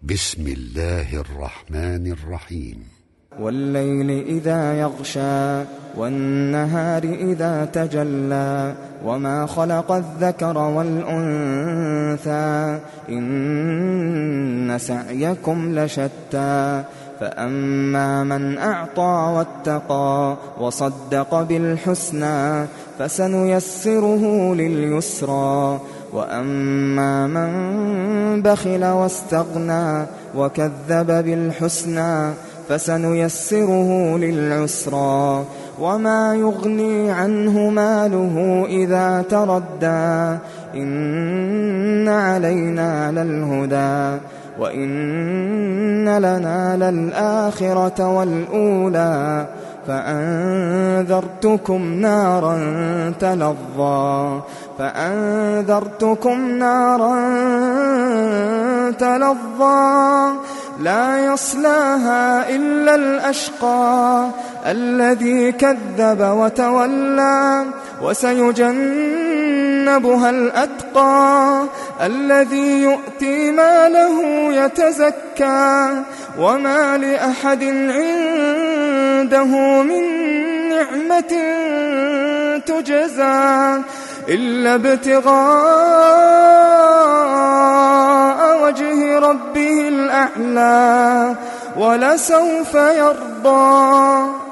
بسم الله الرحمن الرحيم. والليل إذا يغشى والنهار إذا تجلى وما خلق الذكر والأنثى إن سعيكم لشتى فأما من أعطى واتقى وصدق بالحسنى فسنيسره لليسرى وأما من بخل واستغنى وكذب بالحسنى فسنيسره للعسرى وما يغني عنه ماله إذا تردى إن علينا للهدى وإن لنا للآخرة والأولى فأنذرتكم نارا تلظى لا يصلاها إلا الأشقى الذي كذب وتولى وسيجنبها الأتقى الذي يؤتي ماله يتزكى وما لأحد عنده من نعمة تجزى إلا ابتغاء وجه ربه الأعلى ولسوف يرضى.